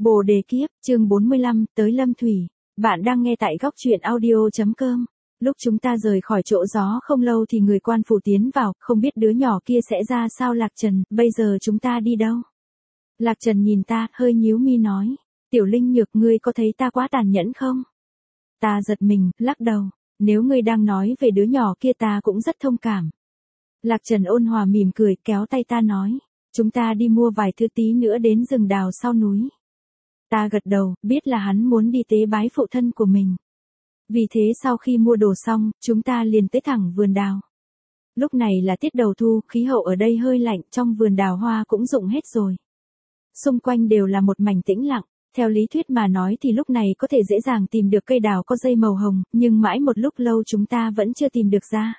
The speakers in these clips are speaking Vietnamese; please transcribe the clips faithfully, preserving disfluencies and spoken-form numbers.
Bồ đề kiếp, chương bốn mươi lăm, tới Lâm Thủy. Bạn đang nghe tại góc truyện audio.com. Lúc chúng ta rời khỏi chỗ gió không lâu thì người quan phủ tiến vào, không biết đứa nhỏ kia sẽ ra sao. Lạc Trần, bây giờ chúng ta đi đâu? Lạc Trần nhìn ta, hơi nhíu mi nói. Tiểu Linh Nhược, ngươi có thấy ta quá tàn nhẫn không? Ta giật mình, lắc đầu. Nếu ngươi đang nói về đứa nhỏ kia ta cũng rất thông cảm. Lạc Trần ôn hòa mỉm cười, kéo tay ta nói. Chúng ta đi mua vài thứ tí nữa đến rừng đào sau núi. Ta gật đầu, biết là hắn muốn đi tế bái phụ thân của mình. Vì thế sau khi mua đồ xong, chúng ta liền tới thẳng vườn đào. Lúc này là tiết đầu thu, khí hậu ở đây hơi lạnh, trong vườn đào hoa cũng rụng hết rồi. Xung quanh đều là một mảnh tĩnh lặng. Theo lý thuyết mà nói thì lúc này có thể dễ dàng tìm được cây đào có dây màu hồng, nhưng mãi một lúc lâu chúng ta vẫn chưa tìm được ra.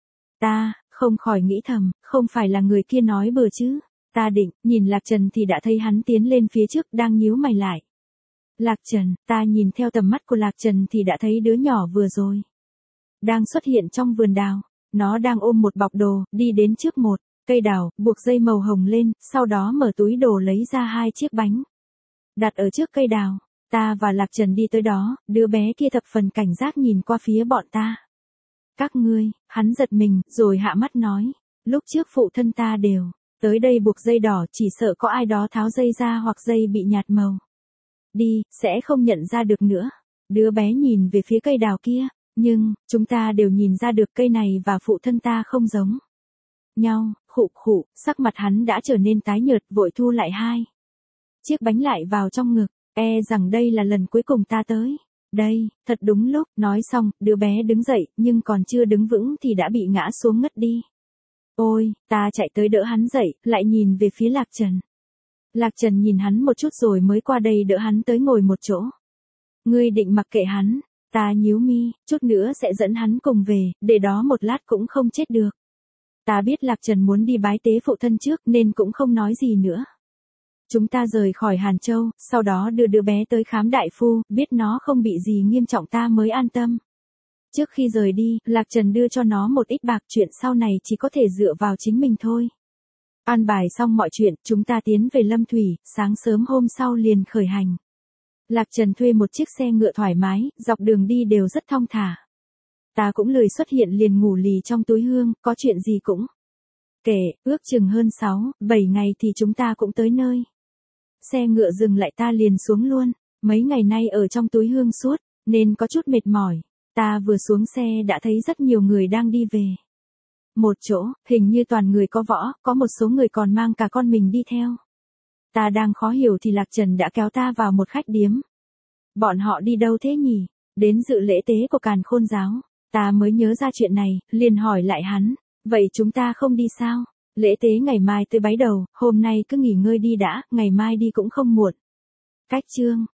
Ta, không khỏi nghĩ thầm, không phải là người kia nói bừa chứ. Ta định, nhìn Lạc Trần thì đã thấy hắn tiến lên phía trước, đang nhíu mày lại. Lạc Trần, ta nhìn theo tầm mắt của Lạc Trần thì đã thấy đứa nhỏ vừa rồi. Đang xuất hiện trong vườn đào, nó đang ôm một bọc đồ, đi đến trước một cây đào, buộc dây màu hồng lên, sau đó mở túi đồ lấy ra hai chiếc bánh. Đặt ở trước cây đào, ta và Lạc Trần đi tới đó, đứa bé kia thập phần cảnh giác nhìn qua phía bọn ta. Các ngươi, hắn giật mình, rồi hạ mắt nói, lúc trước phụ thân ta đều tới đây buộc dây đỏ, chỉ sợ có ai đó tháo dây ra hoặc dây bị nhạt màu đi, sẽ không nhận ra được nữa. Đứa bé nhìn về phía cây đào kia, nhưng, chúng ta đều nhìn ra được cây này và phụ thân ta không giống nhau. Khụ khụ, sắc mặt hắn đã trở nên tái nhợt, vội thu lại hai chiếc bánh lại vào trong ngực, e rằng đây là lần cuối cùng ta tới đây. Thật đúng lúc, nói xong, đứa bé đứng dậy, nhưng còn chưa đứng vững thì đã bị ngã xuống ngất đi. Ôi, ta chạy tới đỡ hắn dậy, lại nhìn về phía Lạc Trần. Lạc Trần nhìn hắn một chút rồi mới qua đây đỡ hắn tới ngồi một chỗ. Ngươi định mặc kệ hắn? Ta nhíu mi, chút nữa sẽ dẫn hắn cùng về, để đó một lát cũng không chết được. Ta biết Lạc Trần muốn đi bái tế phụ thân trước nên cũng không nói gì nữa. Chúng ta rời khỏi Hàn Châu, sau đó đưa đứa bé tới khám đại phu, biết nó không bị gì nghiêm trọng ta mới an tâm. Trước khi rời đi, Lạc Trần đưa cho nó một ít bạc, chuyện sau này chỉ có thể dựa vào chính mình thôi. An bài xong mọi chuyện, chúng ta tiến về Lâm Thủy, sáng sớm hôm sau liền khởi hành. Lạc Trần thuê một chiếc xe ngựa thoải mái, dọc đường đi đều rất thong thả. Ta cũng lười xuất hiện liền ngủ lì trong túi hương, có chuyện gì cũng kể, ước chừng hơn sáu, bảy ngày thì chúng ta cũng tới nơi. Xe ngựa dừng lại ta liền xuống luôn, mấy ngày nay ở trong túi hương suốt, nên có chút mệt mỏi. Ta vừa xuống xe đã thấy rất nhiều người đang đi về. Một chỗ, hình như toàn người có võ, có một số người còn mang cả con mình đi theo. Ta đang khó hiểu thì Lạc Trần đã kéo ta vào một khách điếm. Bọn họ đi đâu thế nhỉ? Đến dự lễ tế của Càn Khôn giáo. Ta mới nhớ ra chuyện này, liền hỏi lại hắn. Vậy chúng ta không đi sao? Lễ tế ngày mai tới bái đầu, hôm nay cứ nghỉ ngơi đi đã, ngày mai đi cũng không muộn. Cách chương